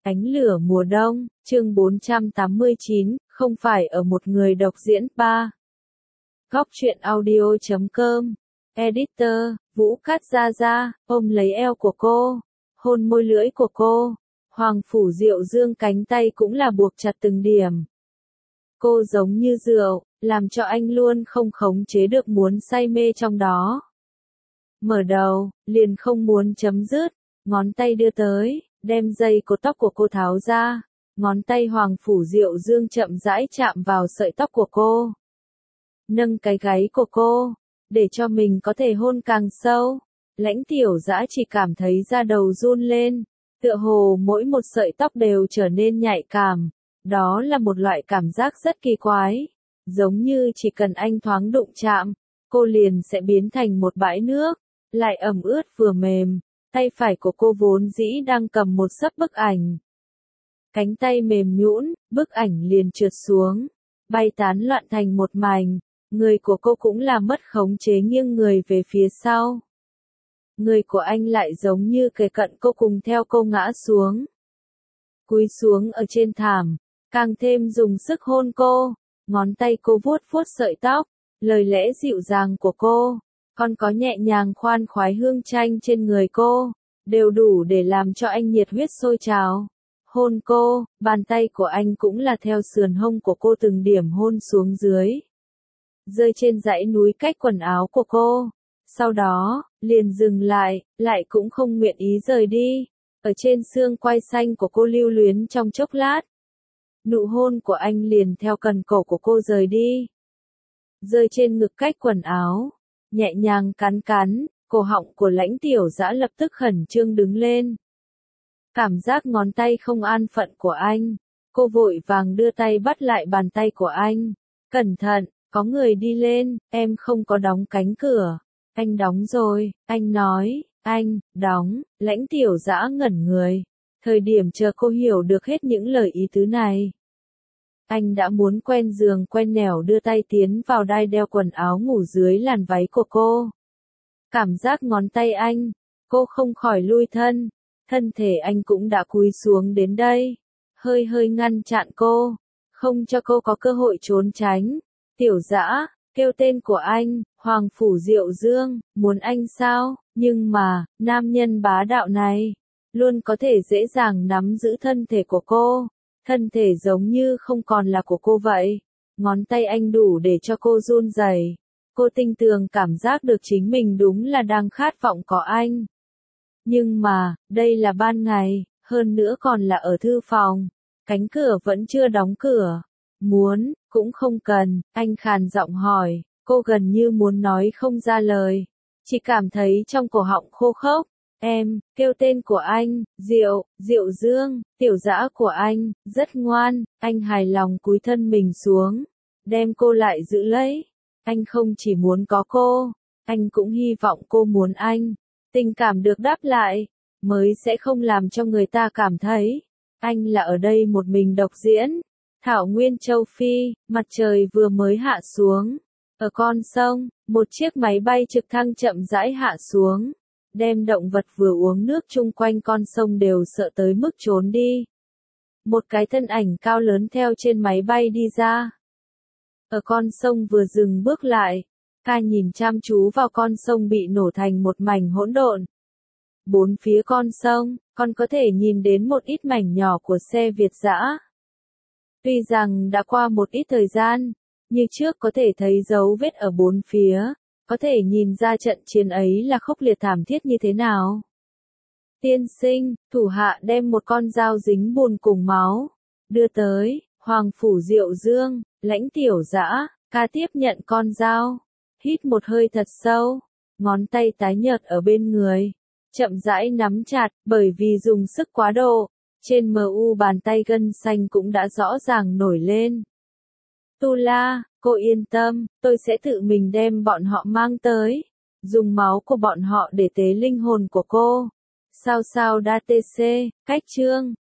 Ánh lửa mùa đông, chương 489, không phải ở một người độc diễn 3. Góc truyện audio.com. Editor, Vũ Cát Gia Gia, ôm lấy eo của cô, hôn môi lưỡi của cô. Hoàng Phủ Diệu Dương cánh tay cũng là buộc chặt từng điểm. Cô giống như rượu, làm cho anh luôn không khống chế được muốn say mê trong đó. Mở đầu, liền không muốn chấm dứt, ngón tay đưa tới, đem dây cột tóc của cô tháo ra, ngón tay Hoàng Phủ Diệu Dương chậm rãi chạm vào sợi tóc của cô. Nâng cái gáy của cô, để cho mình có thể hôn càng sâu. Lãnh Tiểu Dã chỉ cảm thấy da đầu run lên, tựa hồ mỗi một sợi tóc đều trở nên nhạy cảm. Đó là một loại cảm giác rất kỳ quái, giống như chỉ cần anh thoáng đụng chạm, cô liền sẽ biến thành một bãi nước, lại ẩm ướt vừa mềm. Tay phải của cô vốn dĩ đang cầm một sấp bức ảnh. Cánh tay mềm nhũn, bức ảnh liền trượt xuống, bay tán loạn thành một mảnh. Người của cô cũng là mất khống chế nghiêng người về phía sau. Người của anh lại giống như kề cận cô cùng theo cô ngã xuống. Cúi xuống ở trên thảm, càng thêm dùng sức hôn cô, ngón tay cô vuốt vuốt sợi tóc, lời lẽ dịu dàng của cô, còn có nhẹ nhàng khoan khoái hương chanh trên người cô, đều đủ để làm cho anh nhiệt huyết sôi trào. Hôn cô, bàn tay của anh cũng là theo sườn hông của cô từng điểm hôn xuống dưới, rơi trên dãy núi cách quần áo của cô. Sau đó, liền dừng lại cũng không nguyện ý rời đi. Ở trên xương quai xanh của cô lưu luyến trong chốc lát. Nụ hôn của anh liền theo cần cổ của cô rời đi. Rơi trên ngực cách quần áo, nhẹ nhàng cắn cắn, cổ họng của Lãnh Tiểu Dã lập tức khẩn trương đứng lên. Cảm giác ngón tay không an phận của anh, cô vội vàng đưa tay bắt lại bàn tay của anh. Cẩn thận, có người đi lên, em không có đóng cánh cửa. Anh đóng rồi, anh nói, anh, đóng. Lãnh Tiểu Dã ngẩn người. Thời điểm chờ cô hiểu được hết những lời ý tứ này. Anh đã muốn quen giường quen nẻo đưa tay tiến vào đai đeo quần áo ngủ dưới làn váy của cô. Cảm giác ngón tay anh, cô không khỏi lui thân. Thân thể anh cũng đã cúi xuống đến đây. Hơi ngăn chặn cô, không cho cô có cơ hội trốn tránh. Tiểu Dã, kêu tên của anh, Hoàng Phủ Diệu Dương, muốn anh sao? Nhưng mà, nam nhân bá đạo này, luôn có thể dễ dàng nắm giữ thân thể của cô. Thân thể giống như không còn là của cô vậy. Ngón tay anh đủ để cho cô run rẩy. Cô tinh tường cảm giác được chính mình đúng là đang khát vọng có anh. Nhưng mà, đây là ban ngày, hơn nữa còn là ở thư phòng. Cánh cửa vẫn chưa đóng cửa. Muốn, cũng không cần, anh khàn giọng hỏi. Cô gần như muốn nói không ra lời. Chỉ cảm thấy trong cổ họng khô khốc. Em, kêu tên của anh, Diệu Dương. Tiểu Dã của anh, rất ngoan. Anh hài lòng cúi thân mình xuống, đem cô lại giữ lấy. Anh không chỉ muốn có cô, anh cũng hy vọng cô muốn anh. Tình cảm được đáp lại, mới sẽ không làm cho người ta cảm thấy anh là ở đây một mình độc diễn. Thảo Nguyên Châu Phi, mặt trời vừa mới hạ xuống. Ở con sông, một chiếc máy bay trực thăng chậm rãi hạ xuống, đem động vật vừa uống nước chung quanh con sông đều sợ tới mức trốn đi. Một cái thân ảnh cao lớn theo trên máy bay đi ra. Ở con sông vừa dừng bước lại, ca nhìn chăm chú vào con sông bị nổ thành một mảnh hỗn độn. Bốn phía con sông, còn có thể nhìn đến một ít mảnh nhỏ của xe Việt dã. Tuy rằng đã qua một ít thời gian, như trước có thể thấy dấu vết ở bốn phía, có thể nhìn ra trận chiến ấy là khốc liệt thảm thiết như thế nào. Tiên sinh, thủ hạ đem một con dao dính bùn cùng máu, đưa tới. Hoàng Phủ Diệu Dương, Lãnh Tiểu Dã, ca tiếp nhận con dao, hít một hơi thật sâu, ngón tay tái nhợt ở bên người, chậm rãi nắm chặt, bởi vì dùng sức quá độ, trên mu bàn tay gân xanh cũng đã rõ ràng nổi lên. Tu La, cô yên tâm, tôi sẽ tự mình đem bọn họ mang tới, dùng máu của bọn họ để tế linh hồn của cô. Sao đa tc, cách chương,